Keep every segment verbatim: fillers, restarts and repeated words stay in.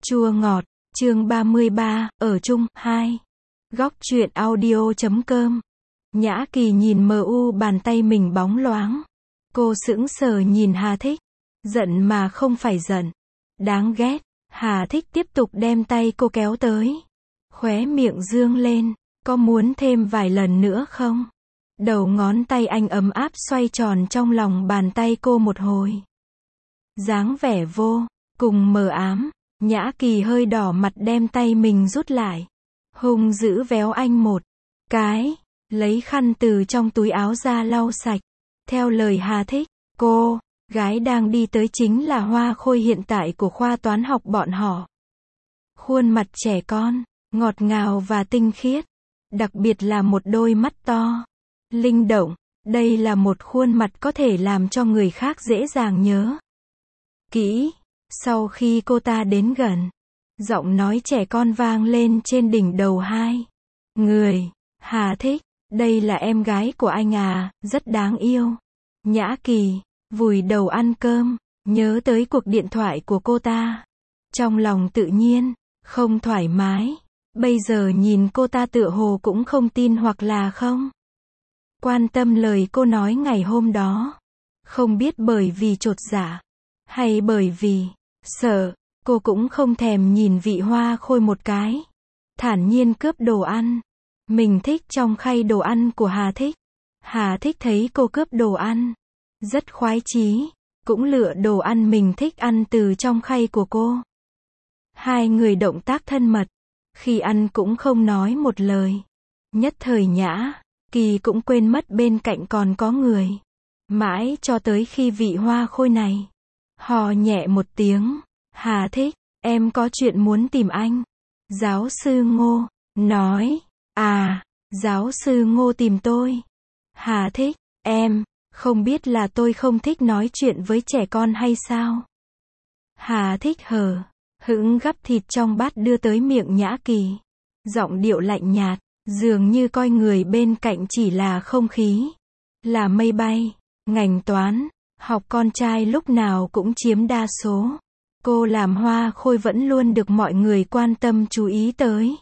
Chua ngọt, chương ba mươi ba, ở chung, hai. Góc truyện audio chấm com. Nhã Kỳ nhìn mờ u bàn tay mình bóng loáng. Cô sững sờ nhìn Hà Thích. Giận mà không phải giận. Đáng ghét. Hà Thích tiếp tục đem tay cô kéo tới. Khóe miệng dương lên. Có muốn thêm vài lần nữa không? Đầu ngón tay anh ấm áp xoay tròn trong lòng bàn tay cô một hồi. Dáng vẻ vô cùng mờ ám. Nhã Kỳ hơi đỏ mặt đem tay mình rút lại. Hung dữ véo anh một cái. Lấy khăn từ trong túi áo ra lau sạch. Theo lời Hà Thích, cô gái đang đi tới chính là hoa khôi hiện tại của khoa toán học bọn họ. Khuôn mặt trẻ con, ngọt ngào và tinh khiết. Đặc biệt là một đôi mắt to, linh động. Đây là một khuôn mặt có thể làm cho người khác dễ dàng nhớ kỹ. Sau khi cô ta đến gần, giọng nói trẻ con vang lên trên đỉnh đầu hai người. Hà Thích, đây là em gái của anh à, rất đáng yêu. Nhã Kỳ vùi đầu ăn cơm, nhớ tới cuộc điện thoại của cô ta. Trong lòng tự nhiên không thoải mái. Bây giờ nhìn cô ta tựa hồ cũng không tin hoặc là không quan tâm lời cô nói ngày hôm đó. Không biết bởi vì chột dạ, hay bởi vì sợ, cô cũng không thèm nhìn vị hoa khôi một cái. Thản nhiên cướp đồ ăn mình thích trong khay đồ ăn của Hà Thích. Hà Thích thấy cô cướp đồ ăn, rất khoái chí, cũng lựa đồ ăn mình thích ăn từ trong khay của cô. Hai người động tác thân mật, khi ăn cũng không nói một lời. Nhất thời Nhã Kỳ cũng quên mất bên cạnh còn có người. Mãi cho tới khi vị hoa khôi này hò nhẹ một tiếng. Hà Thích, em có chuyện muốn tìm anh. Giáo sư Ngô nói. À, giáo sư Ngô tìm tôi. Hà Thích, em không biết là tôi không thích nói chuyện với trẻ con hay sao? Hà Thích hờ hững gắp thịt trong bát đưa tới miệng Nhã Kỳ. Giọng điệu lạnh nhạt, dường như coi người bên cạnh chỉ là không khí, là mây bay. Ngành toán học con trai lúc nào cũng chiếm đa số. Cô làm hoa khôi vẫn luôn được mọi người quan tâm chú ý tới.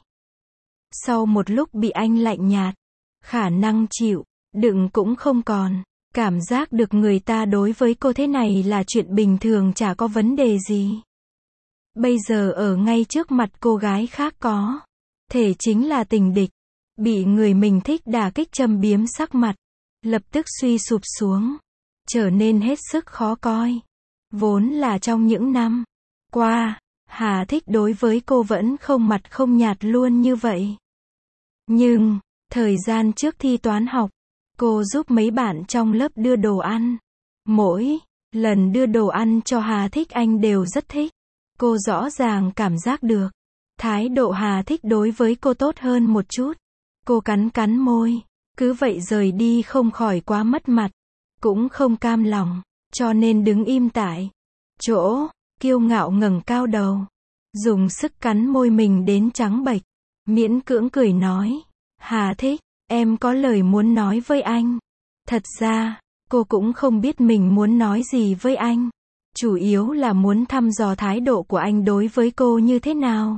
Sau một lúc bị anh lạnh nhạt, khả năng chịu đựng cũng không còn. Cảm giác được người ta đối với cô thế này là chuyện bình thường, chả có vấn đề gì. Bây giờ ở ngay trước mặt cô gái khác có thể chính là tình địch. Bị người mình thích đả kích, châm biếm sắc mặt lập tức suy sụp xuống, trở nên hết sức khó coi. Vốn là trong những năm qua, Hà Thích đối với cô vẫn không mặt không nhạt luôn như vậy. Nhưng, thời gian trước thi toán học, cô giúp mấy bạn trong lớp đưa đồ ăn. Mỗi lần đưa đồ ăn cho Hà Thích anh đều rất thích. Cô rõ ràng cảm giác được thái độ Hà Thích đối với cô tốt hơn một chút. Cô cắn cắn môi, cứ vậy rời đi không khỏi quá mất mặt. Cũng không cam lòng, cho nên đứng im tại chỗ, kiêu ngạo ngẩng cao đầu, dùng sức cắn môi mình đến trắng bệch, miễn cưỡng cười nói. Hà Thích, em có lời muốn nói với anh. Thật ra, cô cũng không biết mình muốn nói gì với anh. Chủ yếu là muốn thăm dò thái độ của anh đối với cô như thế nào.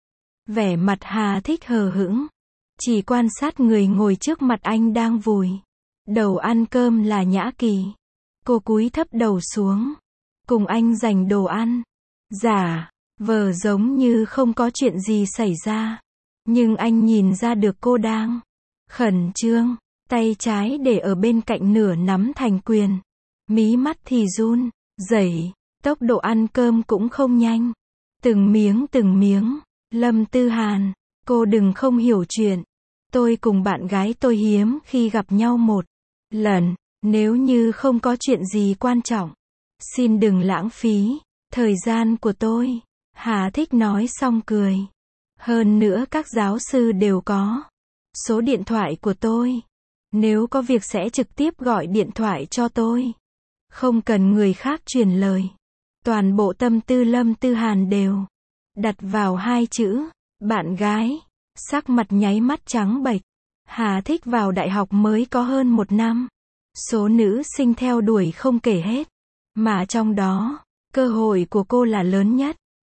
Vẻ mặt Hà Thích hờ hững, chỉ quan sát người ngồi trước mặt anh đang vùi đầu ăn cơm là Nhã Kỳ. Cô cúi thấp đầu xuống, cùng anh giành đồ ăn, giả vờ giống như không có chuyện gì xảy ra. Nhưng anh nhìn ra được cô đang khẩn trương, tay trái để ở bên cạnh nửa nắm thành quyền, mí mắt thì run rẩy, tốc độ ăn cơm cũng không nhanh. Từng miếng từng miếng. Lâm Tư Hàn, cô đừng không hiểu chuyện. Tôi cùng bạn gái tôi hiếm khi gặp nhau một lần. Nếu như không có chuyện gì quan trọng, xin đừng lãng phí thời gian của tôi. Hà Thích nói xong cười. Hơn nữa các giáo sư đều có số điện thoại của tôi. Nếu có việc sẽ trực tiếp gọi điện thoại cho tôi. Không cần người khác truyền lời. Toàn bộ tâm tư Lâm Tư Hàn đều đặt vào hai chữ bạn gái. Sắc mặt nháy mắt trắng bệch. Hà Thích vào đại học mới có hơn một năm. Số nữ sinh theo đuổi không kể hết. Mà trong đó, cơ hội của cô là lớn nhất.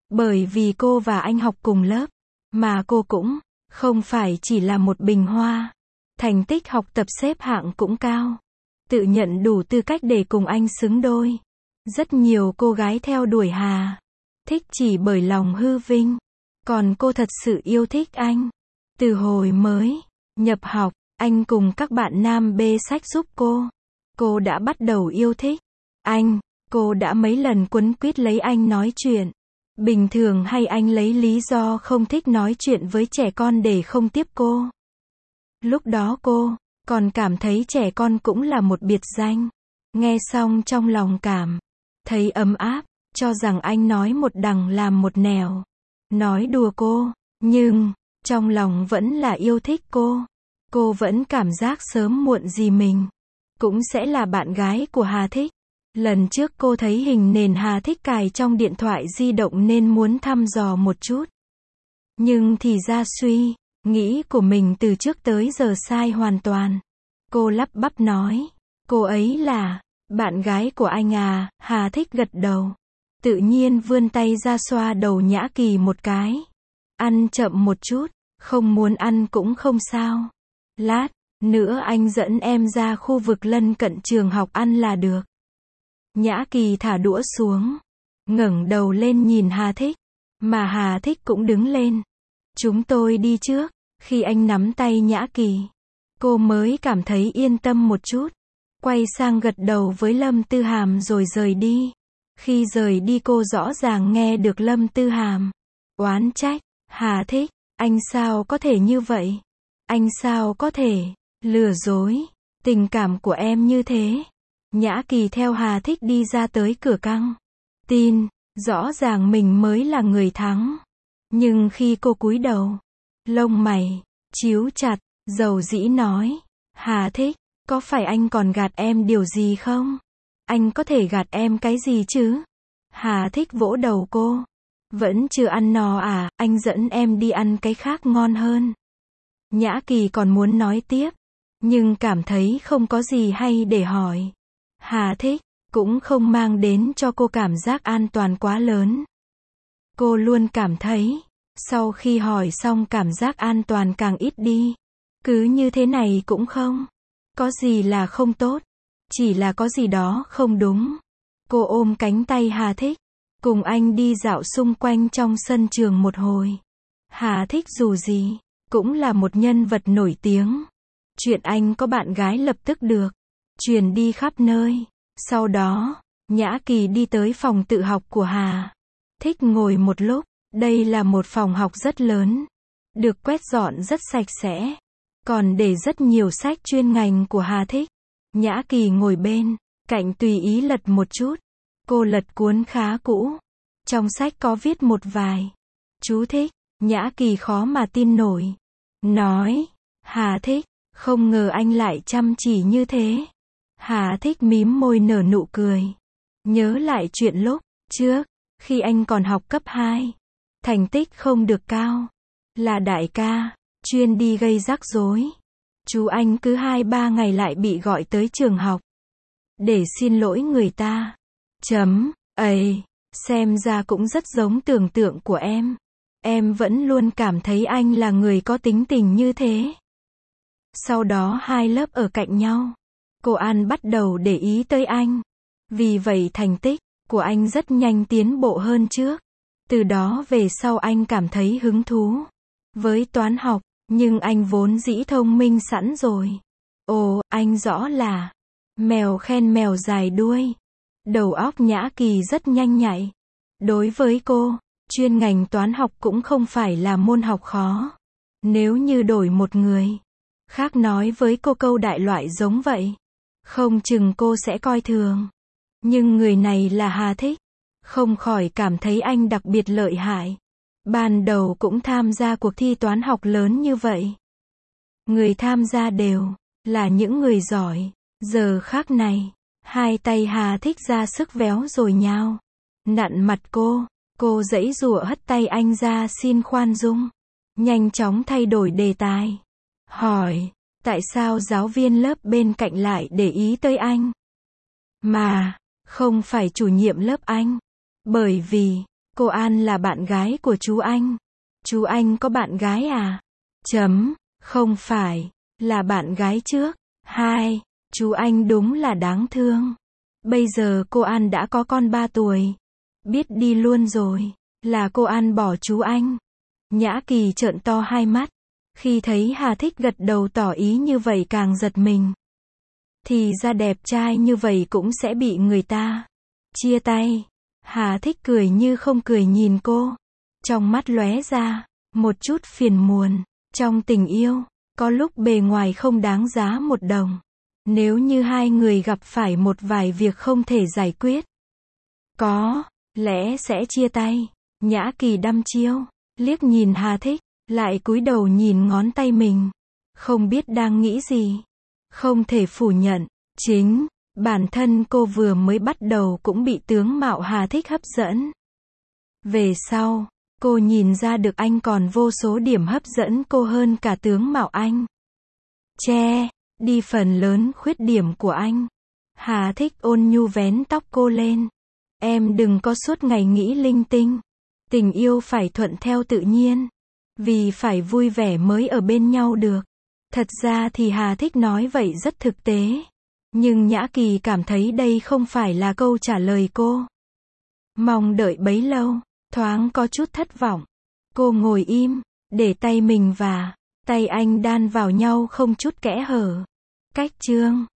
Bởi vì cô và anh học cùng lớp, mà cô cũng không phải chỉ là một bình hoa. Thành tích học tập xếp hạng cũng cao. Tự nhận đủ tư cách để cùng anh xứng đôi. Rất nhiều cô gái theo đuổi Hà Thích chỉ bởi lòng hư vinh. Còn cô thật sự yêu thích anh. Từ hồi mới nhập học, anh cùng các bạn nam bê sách giúp cô. Cô đã bắt đầu yêu thích anh. Cô đã mấy lần quấn quýt lấy anh nói chuyện. Bình thường hay anh lấy lý do không thích nói chuyện với trẻ con để không tiếp cô. Lúc đó cô còn cảm thấy trẻ con cũng là một biệt danh. Nghe xong trong lòng cảm thấy ấm áp, cho rằng anh nói một đằng làm một nẻo. Nói đùa cô, nhưng trong lòng vẫn là yêu thích cô. Cô vẫn cảm giác sớm muộn gì mình cũng sẽ là bạn gái của Hà Thích. Lần trước cô thấy hình nền Hà Thích cài trong điện thoại di động nên muốn thăm dò một chút. Nhưng thì ra suy nghĩ của mình từ trước tới giờ sai hoàn toàn. Cô lắp bắp nói, cô ấy là bạn gái của anh à? Hà Thích gật đầu. Tự nhiên vươn tay ra xoa đầu Nhã Kỳ một cái. Ăn chậm một chút, không muốn ăn cũng không sao. Lát nữa anh dẫn em ra khu vực lân cận trường học ăn là được. Nhã Kỳ thả đũa xuống, ngẩng đầu lên nhìn Hà Thích, mà Hà Thích cũng đứng lên. Chúng tôi đi trước. Khi anh nắm tay Nhã Kỳ, cô mới cảm thấy yên tâm một chút. Quay sang gật đầu với Lâm Tư Hàm rồi rời đi. Khi rời đi cô rõ ràng nghe được Lâm Tư Hàm oán trách, Hà Thích, anh sao có thể như vậy? Anh sao có thể lừa dối tình cảm của em như thế? Nhã Kỳ theo Hà Thích đi ra tới cửa căng tin, rõ ràng mình mới là người thắng. Nhưng khi cô cúi đầu, lông mày chíu chặt, dầu dĩ nói, Hà Thích, có phải anh còn gạt em điều gì không? Anh có thể gạt em cái gì chứ? Hà Thích vỗ đầu cô. Vẫn chưa ăn no à, anh dẫn em đi ăn cái khác ngon hơn. Nhã Kỳ còn muốn nói tiếp, nhưng cảm thấy không có gì hay để hỏi. Hà Thích cũng không mang đến cho cô cảm giác an toàn quá lớn. Cô luôn cảm thấy, sau khi hỏi xong cảm giác an toàn càng ít đi. Cứ như thế này cũng không có gì là không tốt, chỉ là có gì đó không đúng. Cô ôm cánh tay Hà Thích, cùng anh đi dạo xung quanh trong sân trường một hồi. Hà Thích dù gì cũng là một nhân vật nổi tiếng. Chuyện anh có bạn gái lập tức được truyền đi khắp nơi. Sau đó, Nhã Kỳ đi tới phòng tự học của Hà Thích ngồi một lúc. Đây là một phòng học rất lớn, được quét dọn rất sạch sẽ, còn để rất nhiều sách chuyên ngành của Hà Thích. Nhã Kỳ ngồi bên cạnh tùy ý lật một chút. Cô lật cuốn khá cũ. Trong sách có viết một vài chú thích. Nhã Kỳ khó mà tin nổi. Nói, Hà Thích, không ngờ anh lại chăm chỉ như thế. Hà Thích mím môi nở nụ cười. Nhớ lại chuyện lúc trước, khi anh còn học cấp hai. Thành tích không được cao. Là đại ca, chuyên đi gây rắc rối. Chú anh cứ hai ba ngày lại bị gọi tới trường học. Để xin lỗi người ta. Chấm, ấy, xem ra cũng rất giống tưởng tượng của em. Em vẫn luôn cảm thấy anh là người có tính tình như thế. Sau đó hai lớp ở cạnh nhau. Cô An bắt đầu để ý tới anh. Vì vậy thành tích của anh rất nhanh tiến bộ hơn trước. Từ đó về sau anh cảm thấy hứng thú với toán học, nhưng anh vốn dĩ thông minh sẵn rồi. Ồ, anh rõ là mèo khen mèo dài đuôi. Đầu óc Nhã Kỳ rất nhanh nhạy. Đối với cô, chuyên ngành toán học cũng không phải là môn học khó. Nếu như đổi một người khác nói với cô câu đại loại giống vậy, không chừng cô sẽ coi thường. Nhưng người này là Hà Thích. Không khỏi cảm thấy anh đặc biệt lợi hại. Ban đầu cũng tham gia cuộc thi toán học lớn như vậy. Người tham gia đều là những người giỏi. Giờ khác này, hai tay Hà Thích ra sức véo rồi nhao nặn mặt cô. Cô giãy giụa hất tay anh ra xin khoan dung. Nhanh chóng thay đổi đề tài. Hỏi, tại sao giáo viên lớp bên cạnh lại để ý tới anh? Mà, không phải chủ nhiệm lớp anh. Bởi vì, Cô An là bạn gái của chú anh. Chú anh có bạn gái à? Chấm, không phải, là bạn gái trước. Hai, chú anh đúng là đáng thương. Bây giờ cô An đã có con ba tuổi. Biết đi luôn rồi, là cô An bỏ chú anh. Nhã Kỳ trợn to hai mắt. Khi thấy Hà Thích gật đầu tỏ ý như vậy càng giật mình. Thì ra đẹp trai như vậy cũng sẽ bị người ta chia tay. Hà Thích cười như không cười nhìn cô. Trong mắt lóe ra một chút phiền muộn. Trong tình yêu, có lúc bề ngoài không đáng giá một đồng. Nếu như hai người gặp phải một vài việc không thể giải quyết, có lẽ sẽ chia tay. Nhã Kỳ đăm chiêu, liếc nhìn Hà Thích, lại cúi đầu nhìn ngón tay mình. Không biết đang nghĩ gì. Không thể phủ nhận, chính bản thân cô vừa mới bắt đầu cũng bị tướng mạo Hà Thích hấp dẫn. Về sau, cô nhìn ra được anh còn vô số điểm hấp dẫn cô hơn cả tướng mạo anh. Che đi phần lớn khuyết điểm của anh. Hà Thích ôn nhu vén tóc cô lên. Em đừng có suốt ngày nghĩ linh tinh. Tình yêu phải thuận theo tự nhiên. Vì phải vui vẻ mới ở bên nhau được. Thật ra thì Hà Thích nói vậy rất thực tế. Nhưng Nhã Kỳ cảm thấy đây không phải là câu trả lời cô mong đợi bấy lâu. Thoáng có chút thất vọng. Cô ngồi im, để tay mình và tay anh đan vào nhau không chút kẽ hở. Cách chương